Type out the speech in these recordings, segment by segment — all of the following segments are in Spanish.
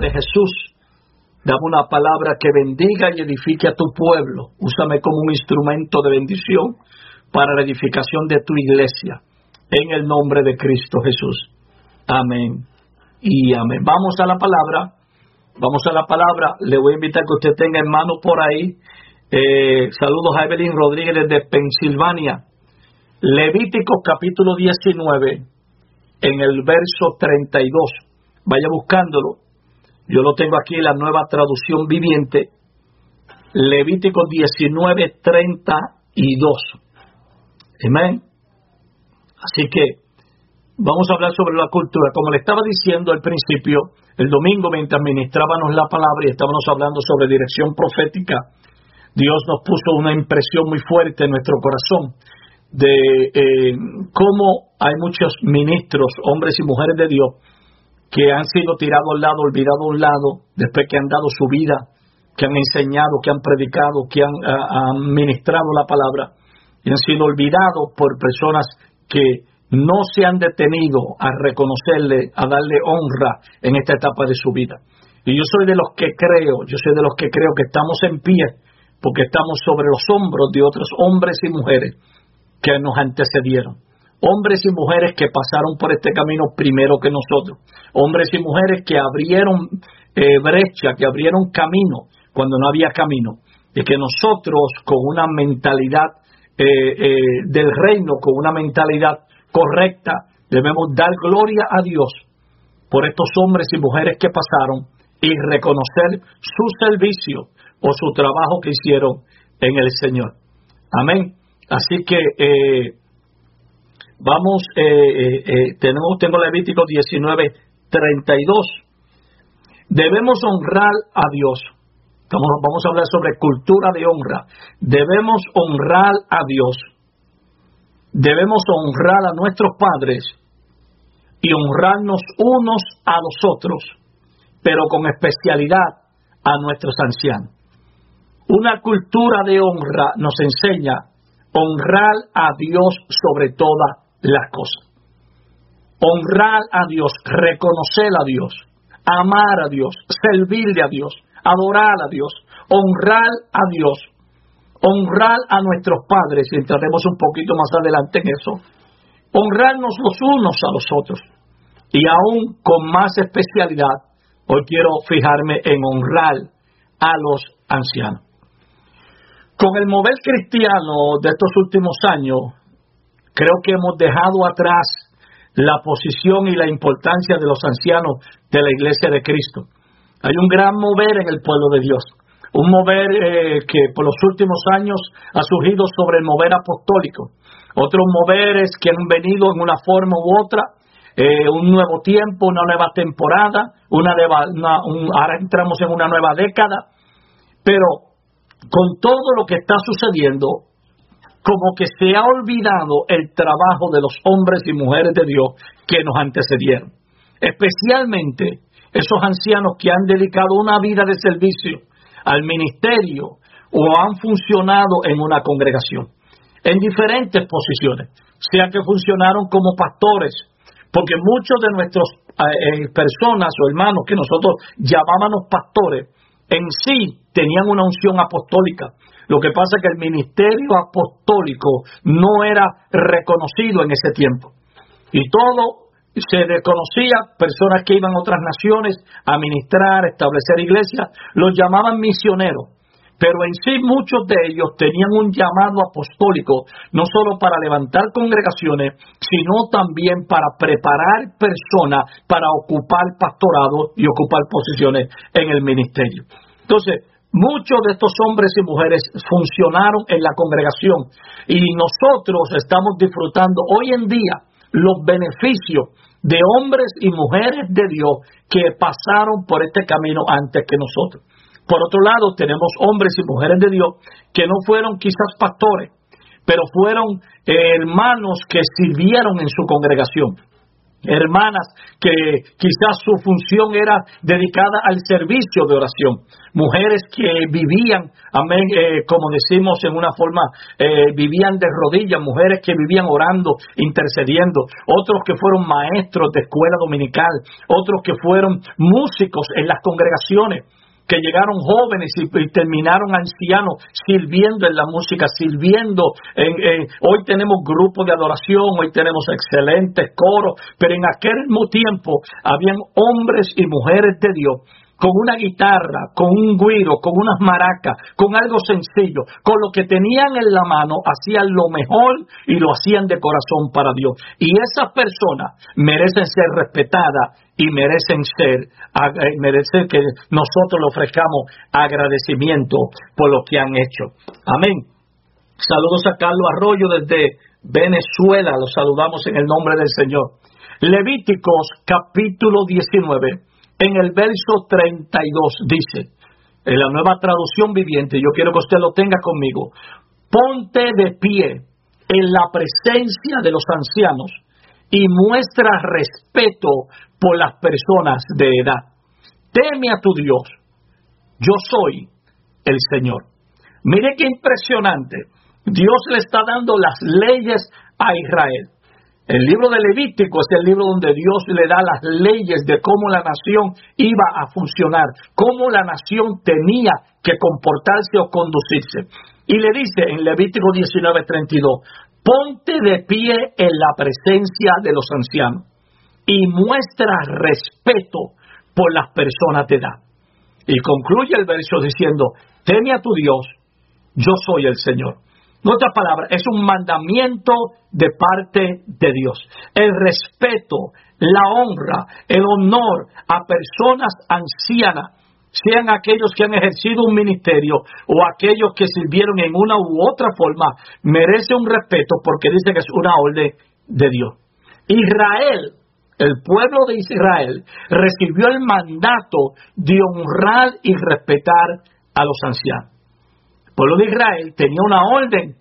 de Jesús, dame una palabra que bendiga y edifique a tu pueblo. Úsame como un instrumento de bendición para la edificación de tu iglesia. En el nombre de Cristo Jesús. Amén y amén. Vamos a la palabra. Le voy a invitar que usted tenga en mano por ahí. Saludos a Evelyn Rodríguez desde Pensilvania. Levíticos capítulo 19, en el verso 32. Vaya buscándolo. Yo lo tengo aquí en la Nueva Traducción Viviente. Levíticos 19, 32. Amén. Así que vamos a hablar sobre la cultura. Como le estaba diciendo al principio, el domingo mientras ministrábamos la palabra y estábamos hablando sobre dirección profética, Dios nos puso una impresión muy fuerte en nuestro corazón de cómo hay muchos ministros, hombres y mujeres de Dios, que han sido tirados a un lado, olvidados a un lado, después que han dado su vida, que han enseñado, que han predicado, que han ministrado la palabra, y han sido olvidados por personas que no se han detenido a reconocerle, a darle honra en esta etapa de su vida. Y yo soy de los que creo que estamos en pie, porque estamos sobre los hombros de otros hombres y mujeres que nos antecedieron. Hombres y mujeres que pasaron por este camino primero que nosotros. Hombres y mujeres que abrieron brecha, que abrieron camino cuando no había camino. Y que nosotros, con una mentalidad del reino, con una mentalidad correcta, debemos dar gloria a Dios por estos hombres y mujeres que pasaron y reconocer su servicio o su trabajo que hicieron en el Señor. Amén. Así que tengo Levítico 19, 32. Debemos honrar a Dios. Vamos a hablar sobre cultura de honra. Debemos honrar a Dios. Debemos honrar a nuestros padres y honrarnos unos a los otros, pero con especialidad a nuestros ancianos. Una cultura de honra nos enseña a honrar a Dios sobre todas las cosas. Honrar a Dios, reconocer a Dios, amar a Dios, servirle a Dios, adorar a Dios, honrar a Dios, honrar a nuestros padres, y entraremos un poquito más adelante en eso, honrarnos los unos a los otros, y aún con más especialidad, hoy quiero fijarme en honrar a los ancianos. Con el mover cristiano de estos últimos años, creo que hemos dejado atrás la posición y la importancia de los ancianos de la Iglesia de Cristo. Hay un gran mover en el pueblo de Dios, un mover que por los últimos años ha surgido sobre el mover apostólico. Otros moveres que han venido en una forma u otra, un nuevo tiempo, una nueva temporada, ahora entramos en una nueva década, pero con todo lo que está sucediendo, como que se ha olvidado el trabajo de los hombres y mujeres de Dios que nos antecedieron. Especialmente esos ancianos que han dedicado una vida de servicio al ministerio o han funcionado en una congregación, en diferentes posiciones, sea que funcionaron como pastores, porque muchos de nuestros personas o hermanos que nosotros llamábamos pastores, en sí tenían una unción apostólica. Lo que pasa es que el ministerio apostólico no era reconocido en ese tiempo. Y todo se reconocía, personas que iban a otras naciones a ministrar, a establecer iglesias, los llamaban misioneros. Pero en sí muchos de ellos tenían un llamado apostólico, no solo para levantar congregaciones, sino también para preparar personas para ocupar pastorados y ocupar posiciones en el ministerio. Entonces, muchos de estos hombres y mujeres funcionaron en la congregación y nosotros estamos disfrutando hoy en día los beneficios de hombres y mujeres de Dios que pasaron por este camino antes que nosotros. Por otro lado, tenemos hombres y mujeres de Dios que no fueron quizás pastores, pero fueron hermanos que sirvieron en su congregación. hermanas que quizás su función era dedicada al servicio de oración, mujeres que vivían, amén, como decimos en una forma, vivían de rodillas, mujeres que vivían orando, intercediendo, otros que fueron maestros de escuela dominical, otros que fueron músicos en las congregaciones, que llegaron jóvenes y terminaron ancianos sirviendo en la música, sirviendo hoy tenemos grupos de adoración, hoy tenemos excelentes coros, pero en aquel tiempo habían hombres y mujeres de Dios con una guitarra, con un güiro, con unas maracas, con algo sencillo, con lo que tenían en la mano, hacían lo mejor y lo hacían de corazón para Dios. Y esas personas merecen ser respetadas y merecen que nosotros le ofrezcamos agradecimiento por lo que han hecho. Amén. Saludos a Carlos Arroyo desde Venezuela, los saludamos en el nombre del Señor. Levíticos capítulo 19. En el verso 32 dice, en la Nueva Traducción Viviente, yo quiero que usted lo tenga conmigo: ponte de pie en la presencia de los ancianos y muestra respeto por las personas de edad. Teme a tu Dios, yo soy el Señor. Mire qué impresionante. Dios le está dando las leyes a Israel. El libro de Levítico es el libro donde Dios le da las leyes de cómo la nación iba a funcionar, cómo la nación tenía que comportarse o conducirse. Y le dice en Levítico 19:32, ponte de pie en la presencia de los ancianos y muestra respeto por las personas de edad. Y concluye el verso diciendo, teme a tu Dios, yo soy el Señor. En otras palabras, es un mandamiento de parte de Dios. El respeto, la honra, el honor a personas ancianas, sean aquellos que han ejercido un ministerio o aquellos que sirvieron en una u otra forma, merece un respeto porque dice que es una orden de Dios. Israel, el pueblo de Israel, recibió el mandato de honrar y respetar a los ancianos. El pueblo de Israel tenía una orden,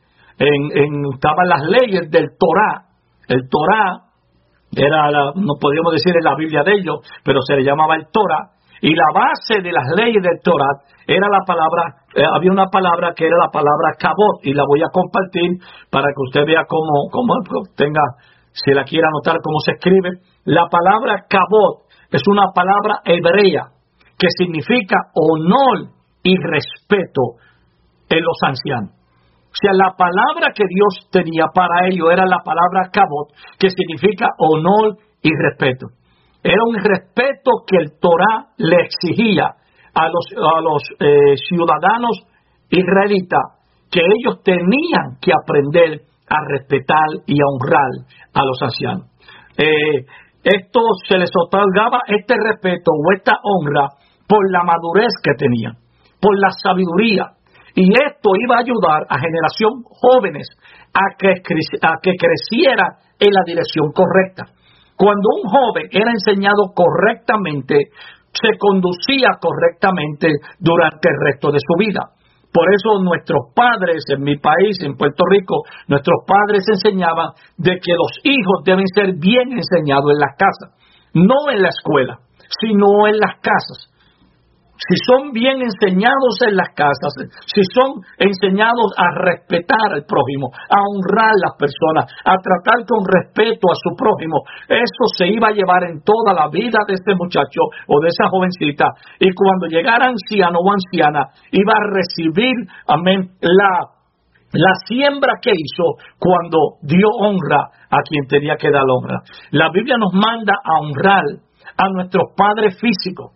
estaban las leyes del Torá. El Torá era, no podríamos decir en la Biblia de ellos, pero se le llamaba el Torá. Y la base de las leyes del Torá era la palabra, había una palabra que era la palabra kabod, y la voy a compartir para que usted vea cómo tenga, si la quiere anotar, cómo se escribe. La palabra kabod es una palabra hebrea que significa honor y respeto en los ancianos. O sea, la palabra que Dios tenía para ello era la palabra kabod, que significa honor y respeto. Era un respeto que el Torá le exigía a los ciudadanos israelitas, que ellos tenían que aprender a respetar y a honrar a los ancianos. Esto se les otorgaba, este respeto o esta honra, por la madurez que tenían, por la sabiduría. Y esto iba a ayudar a generación jóvenes a que creciera en la dirección correcta. Cuando un joven era enseñado correctamente, se conducía correctamente durante el resto de su vida. Por eso nuestros padres, en mi país, en Puerto Rico, nuestros padres enseñaban de que los hijos deben ser bien enseñados en las casas, no en la escuela, sino en las casas. Si son bien enseñados en las casas, si son enseñados a respetar al prójimo, a honrar a las personas, a tratar con respeto a su prójimo, eso se iba a llevar en toda la vida de este muchacho o de esa jovencita. Y cuando llegara anciano o anciana, iba a recibir, amén, la siembra que hizo cuando dio honra a quien tenía que dar honra. La Biblia nos manda a honrar a nuestros padres físicos.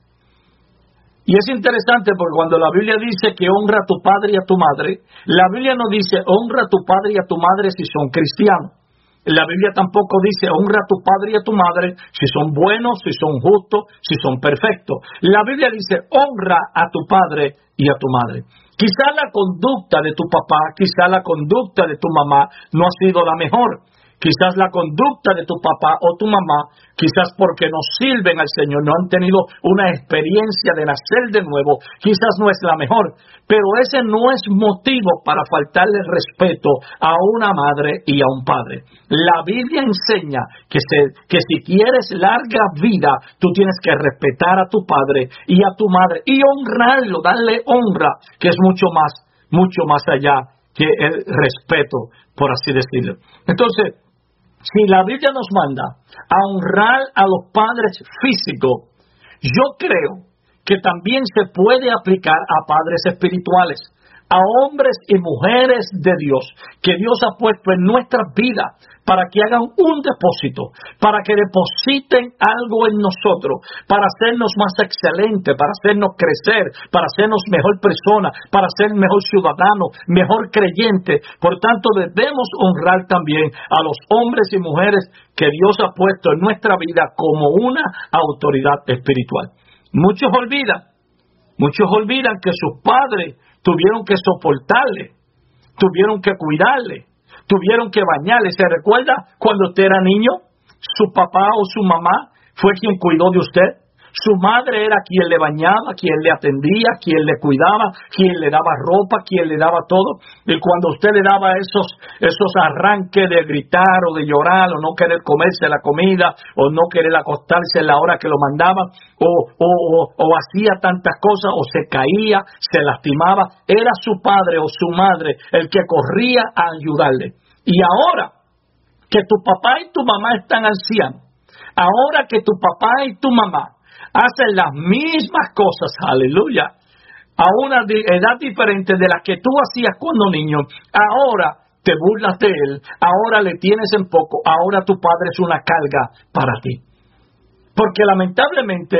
Y es interesante porque cuando la Biblia dice que honra a tu padre y a tu madre, la Biblia no dice honra a tu padre y a tu madre si son cristianos. La Biblia tampoco dice honra a tu padre y a tu madre si son buenos, si son justos, si son perfectos. La Biblia dice honra a tu padre y a tu madre. Quizá la conducta de tu papá, quizá la conducta de tu mamá no ha sido la mejor. quizás la conducta de tu papá o tu mamá, quizás porque no sirven al Señor, no han tenido una experiencia de nacer de nuevo, quizás no es la mejor, pero ese no es motivo para faltarle respeto a una madre y a un padre. La Biblia enseña que si quieres larga vida, tú tienes que respetar a tu padre y a tu madre y honrarlo, darle honra, que es mucho más allá que el respeto, por así decirlo. Entonces, si la Biblia nos manda a honrar a los padres físicos, yo creo que también se puede aplicar a padres espirituales, a hombres y mujeres de Dios, que Dios ha puesto en nuestras vidas para que hagan un depósito, para que depositen algo en nosotros, para hacernos más excelentes, para hacernos crecer, para hacernos mejor persona, para ser mejor ciudadano, mejor creyente. Por tanto, debemos honrar también a los hombres y mujeres que Dios ha puesto en nuestra vida como una autoridad espiritual. Muchos olvidan que sus padres tuvieron que soportarle, tuvieron que cuidarle, tuvieron que bañarle. ¿Se recuerda cuando usted era niño? Su papá o su mamá fue quien cuidó de usted. Su madre era quien le bañaba, quien le atendía, quien le cuidaba, quien le daba ropa, quien le daba todo. Y cuando usted le daba esos arranques de gritar o de llorar o no querer comerse la comida o no querer acostarse en la hora que lo mandaban o hacía tantas cosas o se caía, se lastimaba, era su padre o su madre el que corría a ayudarle. Y ahora que tu papá y tu mamá están ancianos, ahora que tu papá y tu mamá hacen las mismas cosas, aleluya, a una edad diferente de la que tú hacías cuando niño, ahora te burlas de él, ahora le tienes en poco, ahora tu padre es una carga para ti. Porque lamentablemente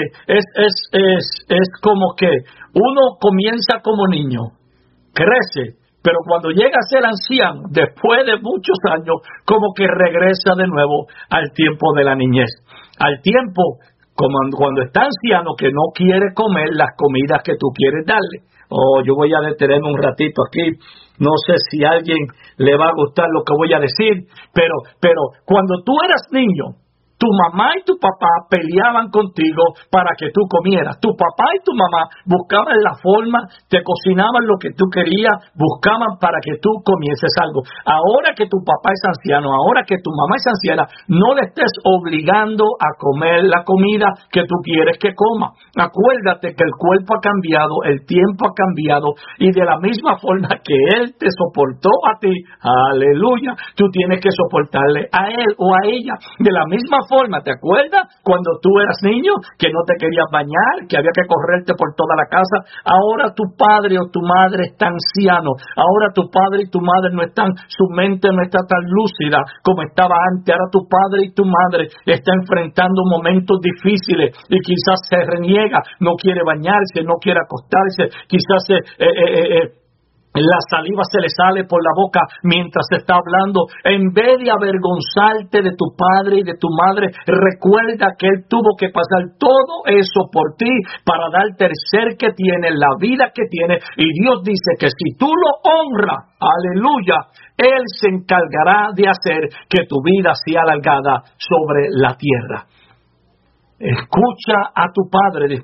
es como que uno comienza como niño, crece, pero cuando llega a ser anciano, después de muchos años, como que regresa de nuevo al tiempo de la niñez, al tiempo como cuando está anciano que no quiere comer las comidas que tú quieres darle. Yo voy a detenerme un ratito aquí, no sé si a alguien le va a gustar lo que voy a decir, pero cuando tú eras niño, tu mamá y tu papá peleaban contigo para que tú comieras. Tu papá y tu mamá buscaban la forma, te cocinaban lo que tú querías, buscaban para que tú comieses algo. Ahora que tu papá es anciano, ahora que tu mamá es anciana, no le estés obligando a comer la comida que tú quieres que coma. Acuérdate que el cuerpo ha cambiado, el tiempo ha cambiado, y de la misma forma que él te soportó a ti, aleluya, tú tienes que soportarle a él o a ella. De la misma forma, ¿te acuerdas cuando tú eras niño que no te querías bañar, que había que correrte por toda la casa? Ahora tu padre o tu madre está anciano, ahora tu padre y tu madre no están, su mente no está tan lúcida como estaba antes. Ahora tu padre y tu madre están enfrentando momentos difíciles y quizás se reniega, no quiere bañarse, no quiere acostarse, quizás la saliva se le sale por la boca mientras se está hablando. En vez de avergonzarte de tu padre y de tu madre, recuerda que él tuvo que pasar todo eso por ti para darte el ser que tiene, la vida que tiene. Y Dios dice que si tú lo honras, aleluya, él se encargará de hacer que tu vida sea alargada sobre la tierra. Escucha a tu padre.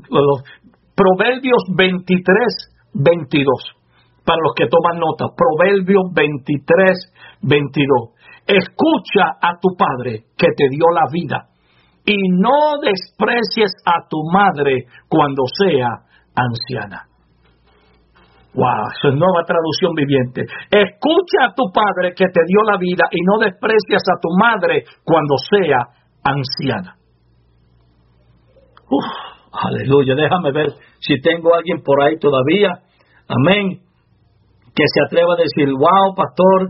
Proverbios 23:22. Para los que toman nota, Proverbios 23:22. Escucha a tu padre que te dio la vida y no desprecies a tu madre cuando sea anciana. Wow, eso es nueva traducción viviente. Escucha a tu padre que te dio la vida y no desprecias a tu madre cuando sea anciana. Aleluya, déjame ver si tengo a alguien por ahí todavía. Amén. Que se atreva a decir, wow, pastor,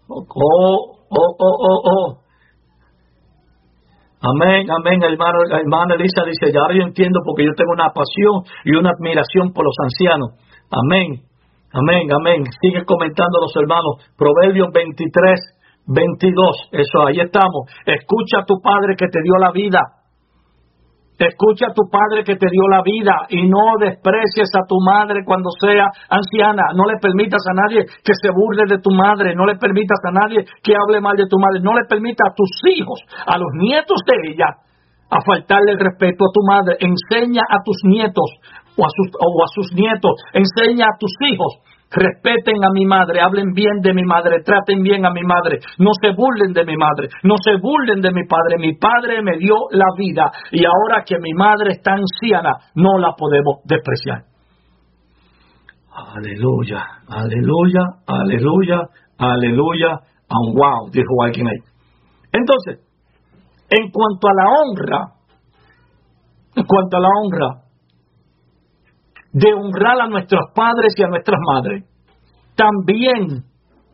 amén, hermana Elisa dice, ya yo entiendo porque yo tengo una pasión y una admiración por los ancianos. Amén, sigue comentando los hermanos, Proverbios 23:22, eso, ahí estamos. Escucha a tu padre que te dio la vida. Escucha a tu padre que te dio la vida y no desprecies a tu madre cuando sea anciana. No le permitas a nadie que se burle de tu madre. No le permitas a nadie que hable mal de tu madre. No le permitas a tus hijos, a los nietos de ella, a faltarle el respeto a tu madre. Enseña a tus nietos o a sus nietos. Enseña a tus hijos. Respeten a mi madre, hablen bien de mi madre, traten bien a mi madre, no se burlen de mi madre, no se burlen de mi padre. Mi padre me dio la vida y ahora que mi madre está anciana, no la podemos despreciar. Aleluya, aleluya, aleluya, aleluya, and wow, dijo alguien ahí. Entonces, en cuanto a la honra, de honrar a nuestros padres y a nuestras madres, también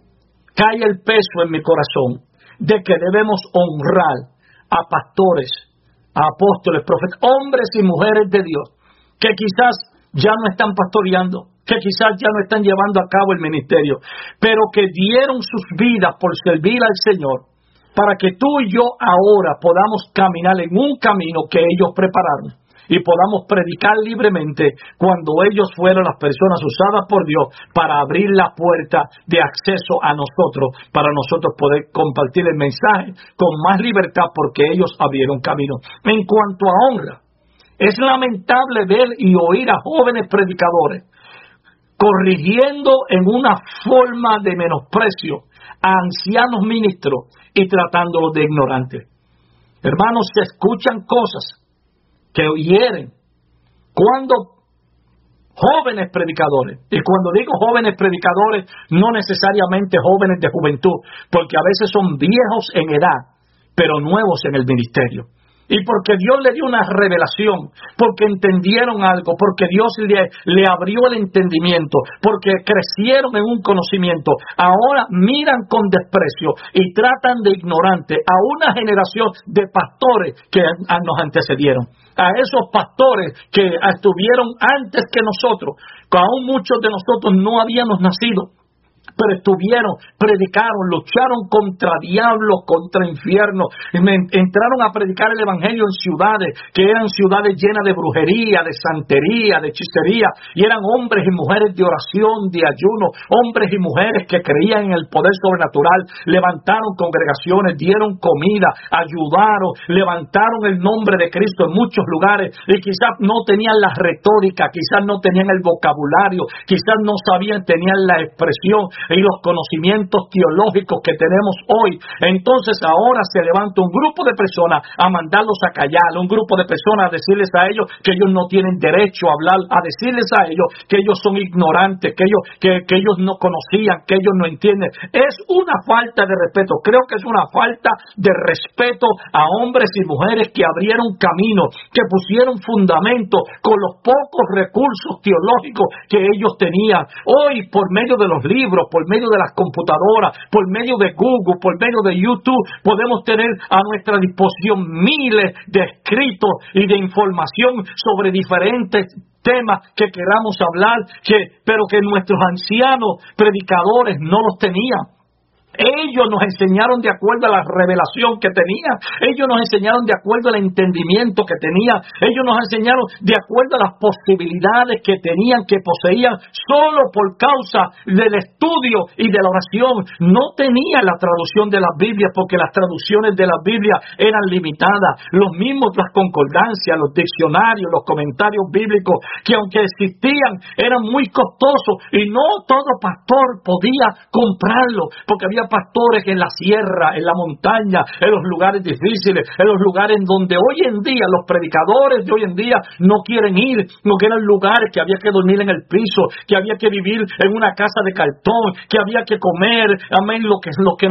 cae el peso en mi corazón de que debemos honrar a pastores, a apóstoles, profetas, hombres y mujeres de Dios, que quizás ya no están pastoreando, que quizás ya no están llevando a cabo el ministerio, pero que dieron sus vidas por servir al Señor, para que tú y yo ahora podamos caminar en un camino que ellos prepararon y podamos predicar libremente cuando ellos fueron las personas usadas por Dios para abrir la puerta de acceso a nosotros, para nosotros poder compartir el mensaje con más libertad porque ellos abrieron camino. En cuanto a honra, es lamentable ver y oír a jóvenes predicadores corrigiendo en una forma de menosprecio a ancianos ministros y tratándolos de ignorantes. Hermanos, se escuchan cosas que hieren cuando jóvenes predicadores, y cuando digo jóvenes predicadores, no necesariamente jóvenes de juventud, porque a veces son viejos en edad, pero nuevos en el ministerio. Y porque Dios le dio una revelación, porque entendieron algo, porque Dios le abrió el entendimiento, porque crecieron en un conocimiento, ahora miran con desprecio y tratan de ignorante a una generación de pastores que nos antecedieron, a esos pastores que estuvieron antes que nosotros, que aún muchos de nosotros no habíamos nacido, pero estuvieron, predicaron, lucharon contra diablos, contra infiernos, entraron a predicar el evangelio en ciudades que eran ciudades llenas de brujería, de santería, de hechicería, y eran hombres y mujeres de oración, de ayuno, hombres y mujeres que creían en el poder sobrenatural, levantaron congregaciones, dieron comida, ayudaron, levantaron el nombre de Cristo en muchos lugares, y quizás no tenían la retórica, quizás no tenían el vocabulario, quizás no sabían, tenían la expresión y los conocimientos teológicos que tenemos hoy. Entonces ahora se levanta un grupo de personas a mandarlos a callar, un grupo de personas a decirles a ellos que ellos no tienen derecho a hablar, a decirles a ellos que ellos son ignorantes, que ellos no conocían, que ellos no entienden. Es una falta de respeto, creo que es una falta de respeto a hombres y mujeres que abrieron camino, que pusieron fundamento con los pocos recursos teológicos que ellos tenían. Hoy, por medio de los libros, por medio de las computadoras, por medio de Google, por medio de YouTube, podemos tener a nuestra disposición miles de escritos y de información sobre diferentes temas que queramos hablar, pero que nuestros ancianos predicadores no los tenían. Ellos nos enseñaron de acuerdo a la revelación que tenían. Ellos nos enseñaron de acuerdo al entendimiento que tenían. Ellos nos enseñaron de acuerdo a las posibilidades que tenían, que poseían, solo por causa del estudio y de la oración. No tenían la traducción de las Biblias, porque las traducciones de las Biblias eran limitadas. Los mismos, las concordancias, los diccionarios, los comentarios bíblicos, que aunque existían, eran muy costosos y no todo pastor podía comprarlo, porque había pastores en la sierra, en la montaña, en los lugares difíciles, en los lugares donde hoy en día los predicadores de hoy en día no quieren ir, no quieren lugares que había que dormir en el piso, que había que vivir en una casa de cartón, que había que comer, amén, lo que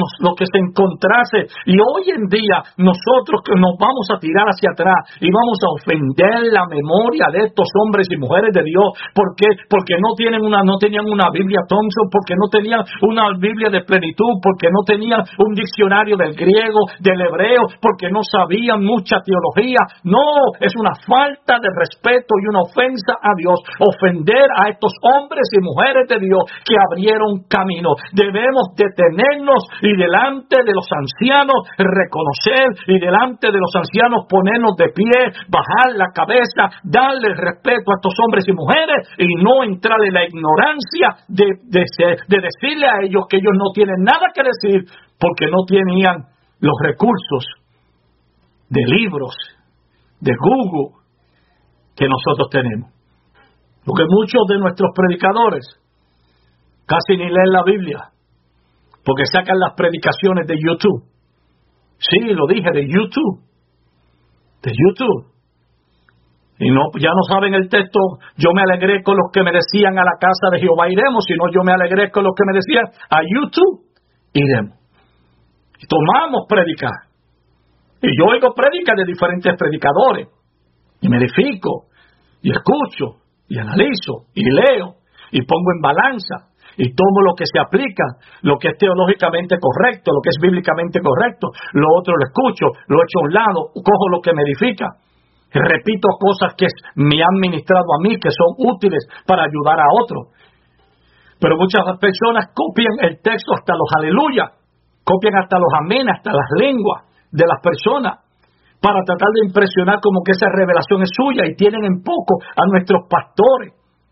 se encontrase. Y hoy en día nosotros que nos vamos a tirar hacia atrás y vamos a ofender la memoria de estos hombres y mujeres de Dios. ¿Por qué? Porque no tenían una Biblia Thompson, porque no tenían una Biblia de plenitud, porque no tenían un diccionario del griego, del hebreo, porque no sabían mucha teología. No, es una falta de respeto y una ofensa a Dios, ofender a estos hombres y mujeres de Dios que abrieron camino. Debemos detenernos y delante de los ancianos reconocer, y delante de los ancianos ponernos de pie, bajar la cabeza, darle respeto a estos hombres y mujeres y no entrar en la ignorancia de decirle a ellos que ellos no tienen nada que decir porque no tenían los recursos de libros, de Google que nosotros tenemos. Porque muchos de nuestros predicadores casi ni leen la Biblia, porque sacan las predicaciones de YouTube. Sí, lo dije, de YouTube. De YouTube. Y no, ya no saben el texto, yo me alegré con los que me decían a la casa de Jehová iremos, sino yo me alegré con los que me decían a YouTube iremos. Y tomamos predicar. Y yo oigo prédicas de diferentes predicadores. Y me edifico, y escucho, y analizo, y leo, y pongo en balanza, y tomo lo que se aplica, lo que es teológicamente correcto, lo que es bíblicamente correcto, lo otro lo escucho, lo echo a un lado, cojo lo que me edifica. Repito cosas que me han ministrado a mí, que son útiles para ayudar a otros. Pero muchas personas copian el texto hasta los aleluya, copian hasta los amén, hasta las lenguas de las personas, para tratar de impresionar como que esa revelación es suya, y tienen en poco a nuestros pastores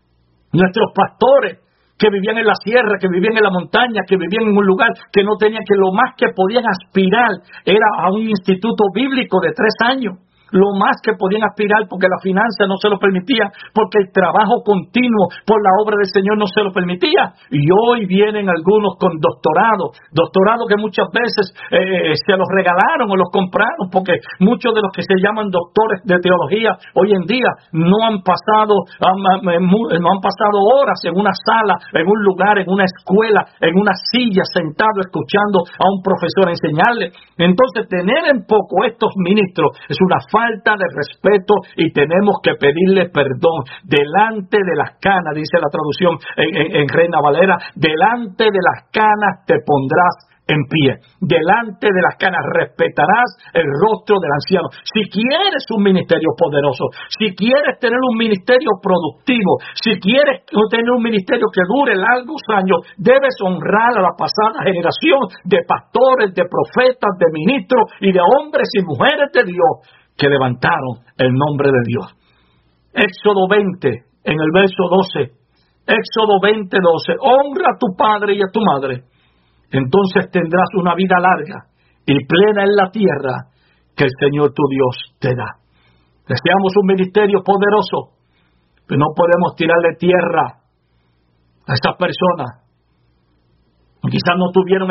que vivían en la sierra, que vivían en la montaña, que vivían en un lugar que no tenían, que lo más que podían aspirar era a un instituto bíblico de 3 años. Lo más que podían aspirar, porque la finanza no se lo permitía, porque el trabajo continuo por la obra del Señor no se lo permitía. Y hoy vienen algunos con doctorados que muchas veces se los regalaron o los compraron, porque muchos de los que se llaman doctores de teología hoy en día no han pasado horas en una sala, en un lugar, en una escuela, en una silla, sentado escuchando a un profesor enseñarle. Entonces, tener en poco estos ministros es una falta de respeto, y tenemos que pedirle perdón delante de las canas, dice la traducción en Reina Valera, delante de las canas te pondrás en pie, delante de las canas respetarás el rostro del anciano. Si quieres un ministerio poderoso, si quieres tener un ministerio productivo, si quieres tener un ministerio que dure largos años, debes honrar a la pasada generación de pastores, de profetas, de ministros y de hombres y mujeres de Dios que levantaron el nombre de Dios. Éxodo 20, en el verso 12, Éxodo 20, 12, honra a tu padre y a tu madre, entonces tendrás una vida larga y plena en la tierra que el Señor tu Dios te da. Deseamos un ministerio poderoso, pero no podemos tirarle tierra a esas personas. Quizás no tuvieron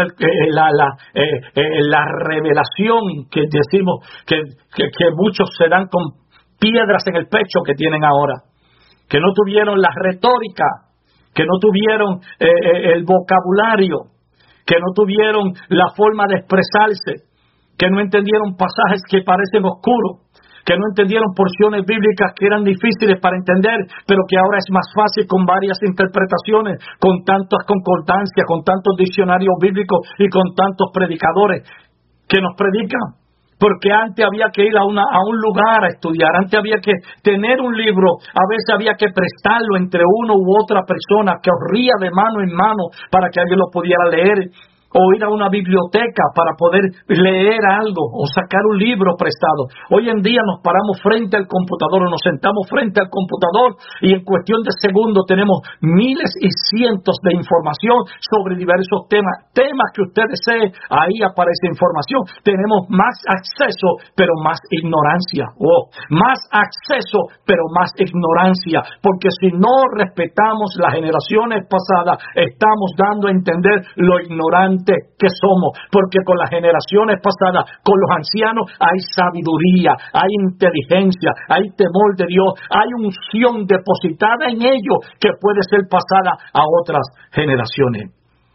la revelación que decimos que muchos se dan con piedras en el pecho que tienen ahora, que no tuvieron la retórica, que no tuvieron el vocabulario, que no tuvieron la forma de expresarse, que no entendieron pasajes que parecen oscuros, que no entendieron porciones bíblicas que eran difíciles para entender, pero que ahora es más fácil con varias interpretaciones, con tantas concordancias, con tantos diccionarios bíblicos y con tantos predicadores que nos predican. Porque antes había que ir a un lugar a estudiar, antes había que tener un libro, a veces había que prestarlo entre uno u otra persona, que corría de mano en mano para que alguien lo pudiera leer, o ir a una biblioteca para poder leer algo o sacar un libro prestado. Hoy en día nos paramos frente al computador o nos sentamos frente al computador y en cuestión de segundos tenemos miles y cientos de información sobre diversos temas que usted desee, ahí aparece información. Tenemos más acceso, pero más ignorancia. Más acceso, pero más ignorancia, porque si no respetamos las generaciones pasadas, estamos dando a entender lo ignorante que somos, porque con las generaciones pasadas, con los ancianos, hay sabiduría, hay inteligencia, hay temor de Dios, hay unción depositada en ellos que puede ser pasada a otras generaciones.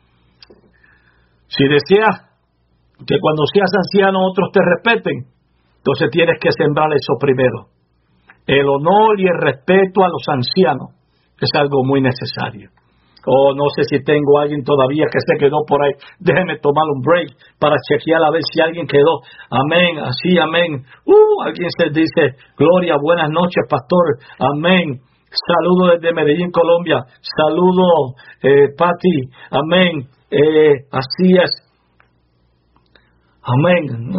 Si deseas que cuando seas anciano otros te respeten, entonces tienes que sembrar eso primero. El honor y el respeto a los ancianos es algo muy necesario. Oh, no sé si tengo a alguien todavía que se quedó por ahí. Déjeme tomar un break para chequear a ver si alguien quedó. Amén, así, amén. Alguien se dice, Gloria, buenas noches, pastor. Amén. Saludo desde Medellín, Colombia. Saludo, Patti. Amén. Así es. Amén.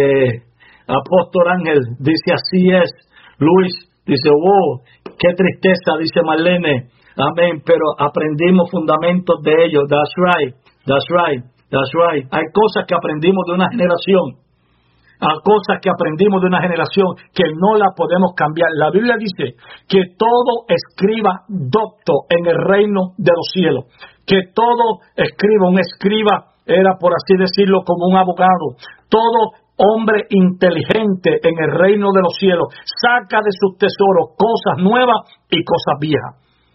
Apóstol Ángel dice, así es. Luis dice, wow, qué tristeza, dice Marlene. Amén, pero aprendimos fundamentos de ellos. That's right, that's right, that's right. Hay cosas que aprendimos de una generación. Hay cosas que aprendimos de una generación que no la podemos cambiar. La Biblia dice que todo escriba docto en el reino de los cielos. Que todo escriba, un escriba era, por así decirlo, como un abogado. Todo hombre inteligente en el reino de los cielos saca de sus tesoros cosas nuevas y cosas viejas.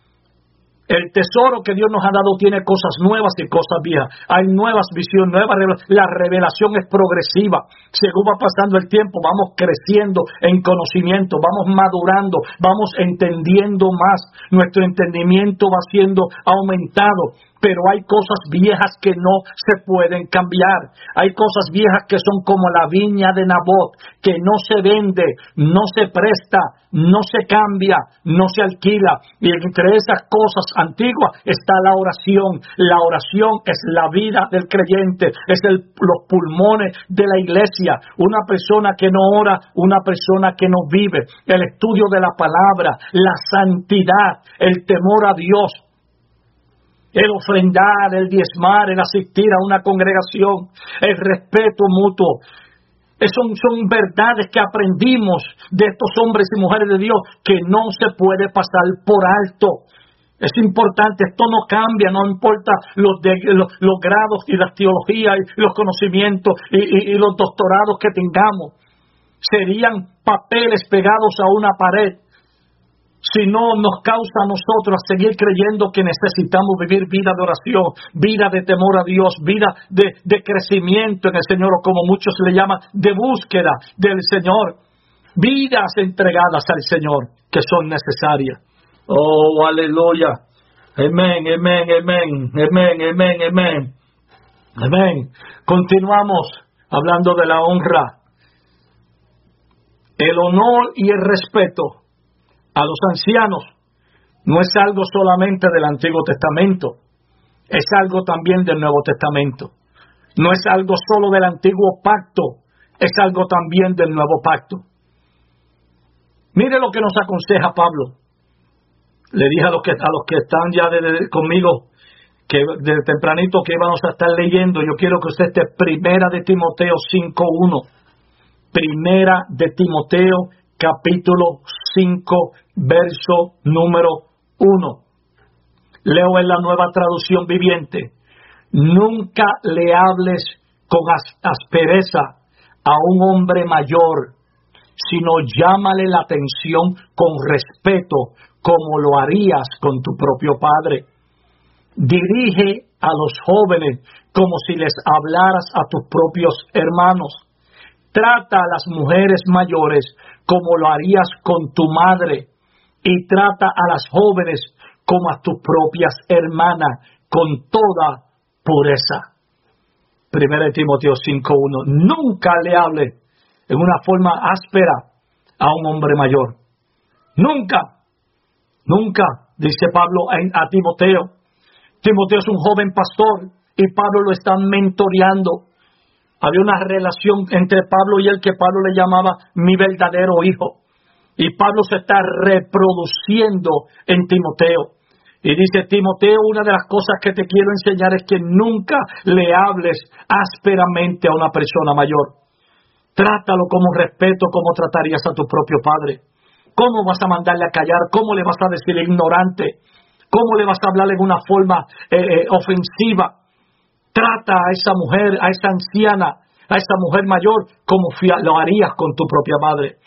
El tesoro que Dios nos ha dado tiene cosas nuevas y cosas viejas. Hay nuevas visiones, nuevas revelaciones. La revelación es progresiva. Según va pasando el tiempo, vamos creciendo en conocimiento, vamos madurando, vamos entendiendo más. Nuestro entendimiento va siendo aumentado. Pero hay cosas viejas que no se pueden cambiar. Hay cosas viejas que son como la viña de Nabot, que no se vende, no se presta, no se cambia, no se alquila. Y entre esas cosas antiguas está la oración. La oración es la vida del creyente, es los pulmones de la iglesia. Una persona que no ora, una persona que no vive. El estudio de la palabra, la santidad, el temor a Dios. El ofrendar, el diezmar, el asistir a una congregación, el respeto mutuo. Son verdades que aprendimos de estos hombres y mujeres de Dios que no se puede pasar por alto. Es importante, esto no cambia, no importa los grados y las teologías y los conocimientos y los doctorados que tengamos. Serían papeles pegados a una pared. Si no nos causa a nosotros seguir creyendo que necesitamos vivir vida de oración, vida de temor a Dios, vida de crecimiento en el Señor, o como muchos le llaman, de búsqueda del Señor. Vidas entregadas al Señor que son necesarias. Oh, aleluya. Amén, amén, amén, amén, amén, amén. Amén. Continuamos hablando de la honra. El honor y el respeto a los ancianos no es algo solamente del Antiguo Testamento, es algo también del Nuevo Testamento. No es algo solo del Antiguo Pacto, es algo también del Nuevo Pacto. Mire lo que nos aconseja Pablo. Le dije a los que están ya conmigo que desde tempranito que íbamos a estar leyendo. Yo quiero que usted esté Primera de Timoteo 5:1. Primera de Timoteo capítulo 5, verso número 1. Leo en la Nueva Traducción Viviente. Nunca le hables con aspereza a un hombre mayor, sino llámale la atención con respeto, como lo harías con tu propio padre. Dirige a los jóvenes como si les hablaras a tus propios hermanos. Trata a las mujeres mayores como lo harías con tu madre, y trata a las jóvenes como a tus propias hermanas, con toda pureza. 1 Timoteo 5:1. Nunca le hable en una forma áspera a un hombre mayor. Nunca, nunca, dice Pablo a Timoteo. Timoteo es un joven pastor y Pablo lo está mentoreando. Había una relación entre Pablo y él que Pablo le llamaba mi verdadero hijo. Y Pablo se está reproduciendo en Timoteo. Y dice, Timoteo, una de las cosas que te quiero enseñar es que nunca le hables ásperamente a una persona mayor. Trátalo como respeto, como tratarías a tu propio padre. ¿Cómo vas a mandarle a callar? ¿Cómo le vas a decir ignorante? ¿Cómo le vas a hablar en una forma ofensiva? Trata a esa mujer, a esa anciana, a esa mujer mayor, como lo harías con tu propia madre.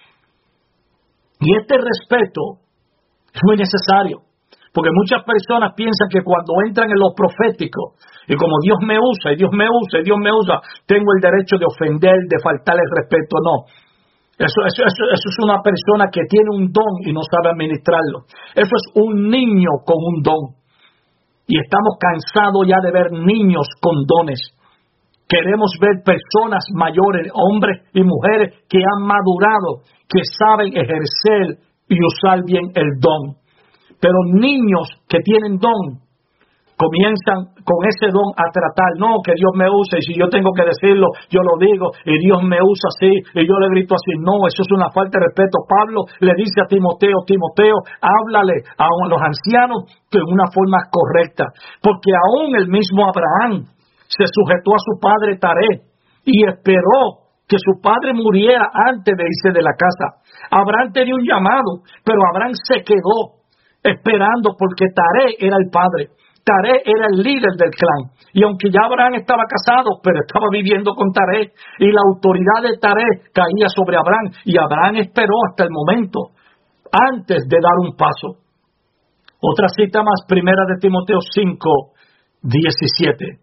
Y este respeto es muy necesario, porque muchas personas piensan que cuando entran en lo profético, y como Dios me usa, y Dios me usa, y Dios me usa, tengo el derecho de ofender, de faltarle el respeto. No. Eso es una persona que tiene un don y no sabe administrarlo. Eso es un niño con un don. Y estamos cansados ya de ver niños con dones. Queremos ver personas mayores, hombres y mujeres que han madurado, que saben ejercer y usar bien el don. Pero niños que tienen don, comienzan con ese don a tratar, no, que Dios me use, y si yo tengo que decirlo, yo lo digo, y Dios me usa así, y yo le grito así. No, eso es una falta de respeto. Pablo le dice a Timoteo, háblale a los ancianos de una forma correcta, porque aún el mismo Abraham se sujetó a su padre Taré, y esperó que su padre muriera antes de irse de la casa. Abraham tenía un llamado, pero Abraham se quedó esperando porque Taré era el padre. Taré era el líder del clan. Y aunque ya Abraham estaba casado, pero estaba viviendo con Taré, y la autoridad de Taré caía sobre Abraham, y Abraham esperó hasta el momento, antes de dar un paso. Otra cita más, 1 de Timoteo 5, 17.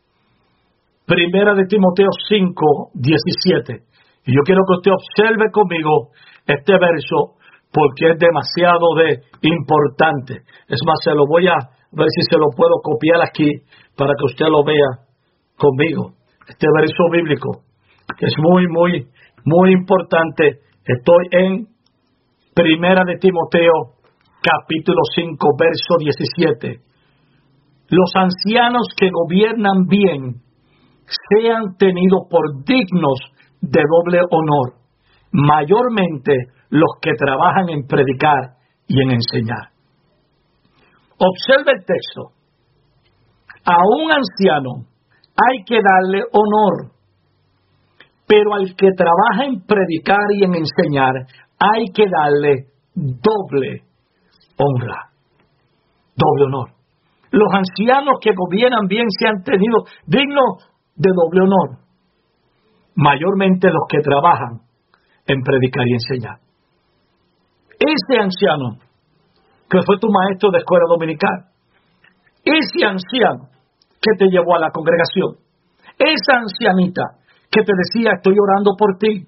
1 de Timoteo 5, 17. Y yo quiero que usted observe conmigo este verso, porque es demasiado importante. Es más, se lo voy a ver si se lo puedo copiar aquí para que usted lo vea conmigo. Este verso bíblico que es muy importante. Estoy en 1 de Timoteo capítulo 5 verso 17. Los ancianos que gobiernan bien sean tenidos por dignos de doble honor, mayormente los que trabajan en predicar y en enseñar. Observe el texto. A un anciano hay que darle honor, pero al que trabaja en predicar y en enseñar hay que darle doble honra, doble honor. Los ancianos que gobiernan bien se han tenido dignos de doble honor, mayormente los que trabajan en predicar y enseñar. Ese anciano que fue tu maestro de escuela dominical, ese anciano que te llevó a la congregación, esa ancianita que te decía estoy orando por ti,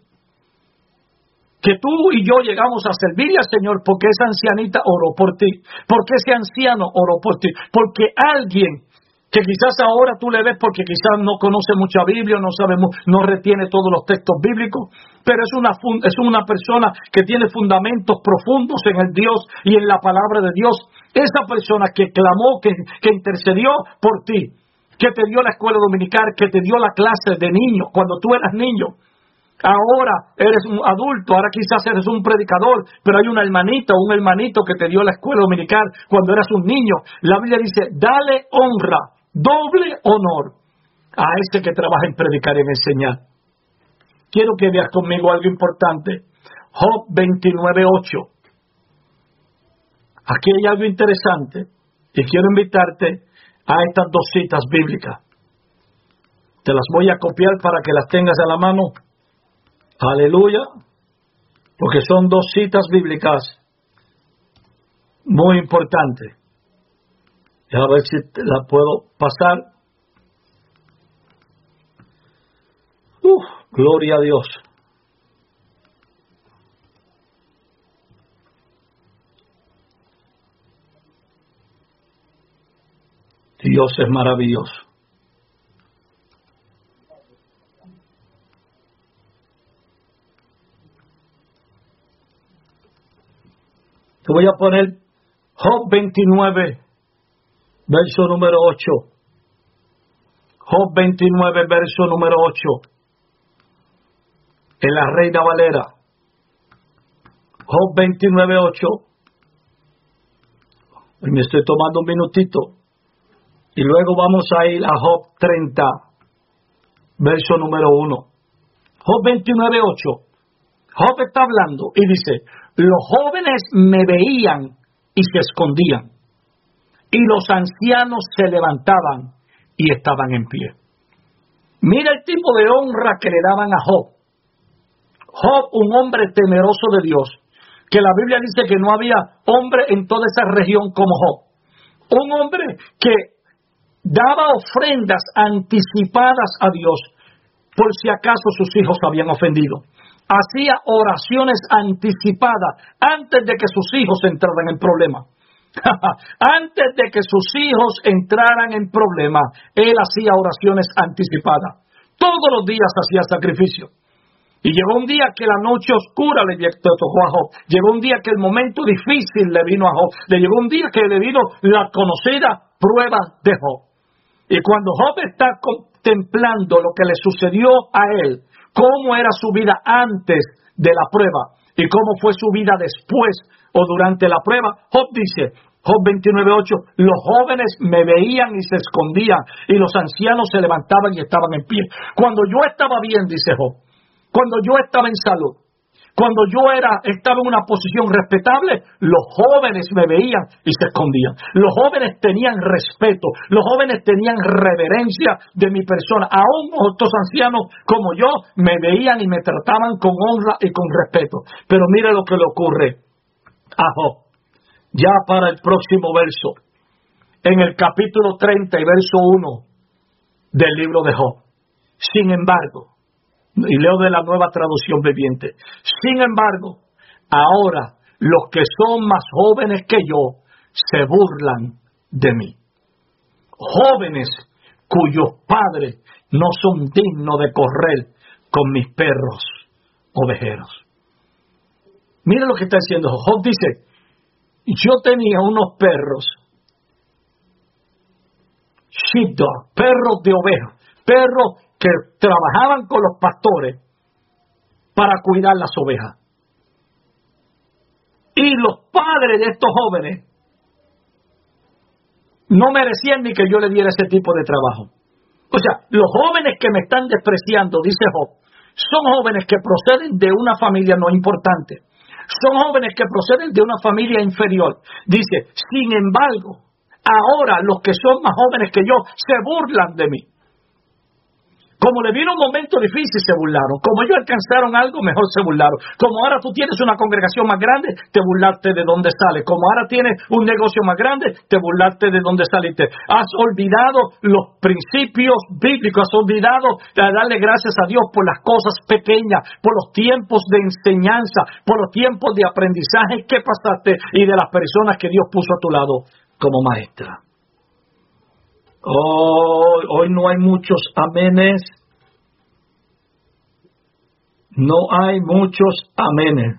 que tú y yo llegamos a servirle al Señor porque esa ancianita oró por ti, porque ese anciano oró por ti, porque alguien que quizás ahora tú le ves porque quizás no conoce mucha Biblia, no retiene todos los textos bíblicos, pero es una persona que tiene fundamentos profundos en el Dios y en la palabra de Dios. Esa persona que clamó, que intercedió por ti, que te dio la escuela dominical, que te dio la clase de niño cuando tú eras niño. Ahora eres un adulto, ahora quizás eres un predicador, pero hay una hermanita o un hermanito que te dio la escuela dominical cuando eras un niño. La Biblia dice, dale honra, doble honor a ese que trabaja en predicar y en enseñar. Quiero que veas conmigo algo importante. Job 29:8. Aquí hay algo interesante y quiero invitarte a estas dos citas bíblicas. Te las voy a copiar para que las tengas a la mano. Aleluya. Porque son dos citas bíblicas muy importantes. A ver si la puedo pasar. Gloria a Dios. Dios es maravilloso. Te voy a poner Job 29, verso número 8. Job 29, verso número 8. En la Reina Valera. Job 29, 8. Me estoy tomando un minutito. Y luego vamos a ir a Job 30, verso número 1. Job 29, 8. Job está hablando y dice, los jóvenes me veían y se escondían, y los ancianos se levantaban y estaban en pie. Mira el tipo de honra que le daban a Job. Job, un hombre temeroso de Dios, que la Biblia dice que no había hombre en toda esa región como Job. Un hombre que daba ofrendas anticipadas a Dios por si acaso sus hijos habían ofendido. Hacía oraciones anticipadas antes de que sus hijos entraran en problemas. Antes de que sus hijos entraran en problemas, él hacía oraciones anticipadas. Todos los días hacía sacrificio. Y llegó un día que la noche oscura le tocó a Job. Llegó un día que el momento difícil le vino a Job. Le llegó un día que le vino la conocida prueba de Job. Y cuando Job está contemplando lo que le sucedió a él, cómo era su vida antes de la prueba y cómo fue su vida después o durante la prueba, Job dice, Job 29:8, los jóvenes me veían y se escondían, y los ancianos se levantaban y estaban en pie. Cuando yo estaba bien, dice Job, cuando yo estaba en salud, cuando yo estaba en una posición respetable, los jóvenes me veían y se escondían. Los jóvenes tenían respeto, los jóvenes tenían reverencia de mi persona. Aún otros ancianos como yo me veían y me trataban con honra y con respeto. Pero mire lo que le ocurre a Job. Ya para el próximo verso, en el capítulo 30 y verso 1 del libro de Job. Sin embargo, y leo de la Nueva Traducción Viviente, sin embargo, ahora los que son más jóvenes que yo se burlan de mí. Jóvenes cuyos padres no son dignos de correr con mis perros ovejeros. Mira lo que está diciendo Job. Job dice, yo tenía unos perros, sheepdog, perros de oveja, perros que trabajaban con los pastores para cuidar las ovejas. Y los padres de estos jóvenes no merecían ni que yo le diera ese tipo de trabajo. O sea, los jóvenes que me están despreciando, dice Job, son jóvenes que proceden de una familia no importante. Son jóvenes que proceden de una familia inferior. Dice, sin embargo, ahora los que son más jóvenes que yo se burlan de mí. Como le vino un momento difícil, se burlaron. Como ellos alcanzaron algo, mejor se burlaron. Como ahora tú tienes una congregación más grande, te burlaste de dónde sales. Como ahora tienes un negocio más grande, te burlaste de dónde saliste. Has olvidado los principios bíblicos, has olvidado darle gracias a Dios por las cosas pequeñas, por los tiempos de enseñanza, por los tiempos de aprendizaje que pasaste y de las personas que Dios puso a tu lado como maestra. Hoy no hay muchos amenes. No hay muchos amenes.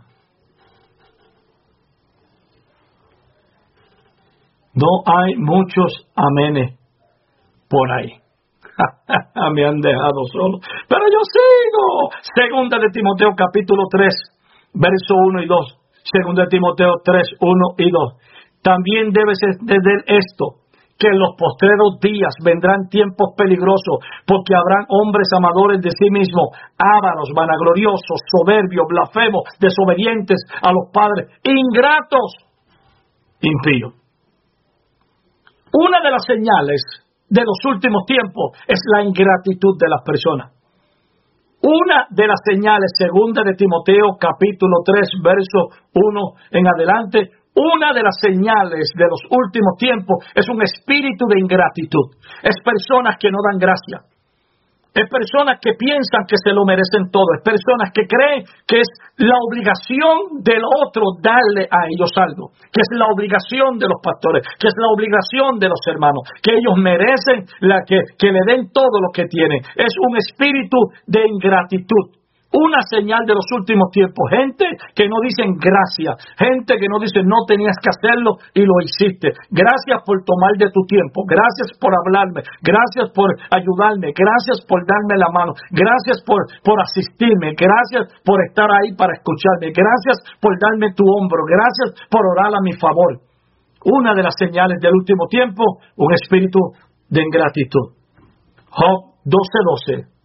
No hay muchos amenes por ahí. Me han dejado solo. Pero yo sigo. Segunda de Timoteo capítulo 3, verso 1 y 2. Segunda de Timoteo 3, 1 y 2. También debes entender esto, que en los postreros días vendrán tiempos peligrosos, porque habrán hombres amadores de sí mismos, ávaros, vanagloriosos, soberbios, blasfemos, desobedientes a los padres, ingratos, impíos. Una de las señales de los últimos tiempos es la ingratitud de las personas. Una de las señales, segunda de Timoteo capítulo 3, verso 1 en adelante, una de las señales de los últimos tiempos es un espíritu de ingratitud. Es personas que no dan gracia. Es personas que piensan que se lo merecen todo. Es personas que creen que es la obligación del otro darle a ellos algo. Que es la obligación de los pastores. Que es la obligación de los hermanos. Que ellos merecen que le den todo lo que tienen. Es un espíritu de ingratitud. Una señal de los últimos tiempos. Gente que no dicen gracias. Gente que no dice no tenías que hacerlo y lo hiciste. Gracias por tomar de tu tiempo. Gracias por hablarme. Gracias por ayudarme. Gracias por darme la mano. Gracias por asistirme. Gracias por estar ahí para escucharme. Gracias por darme tu hombro. Gracias por orar a mi favor. Una de las señales del último tiempo, un espíritu de ingratitud. Job 12:12.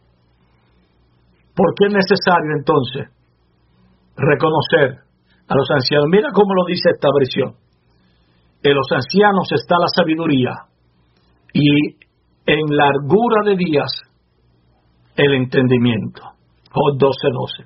¿Por qué es necesario entonces reconocer a los ancianos? Mira cómo lo dice esta versión. En los ancianos está la sabiduría y en largura de días el entendimiento. Job 12:12.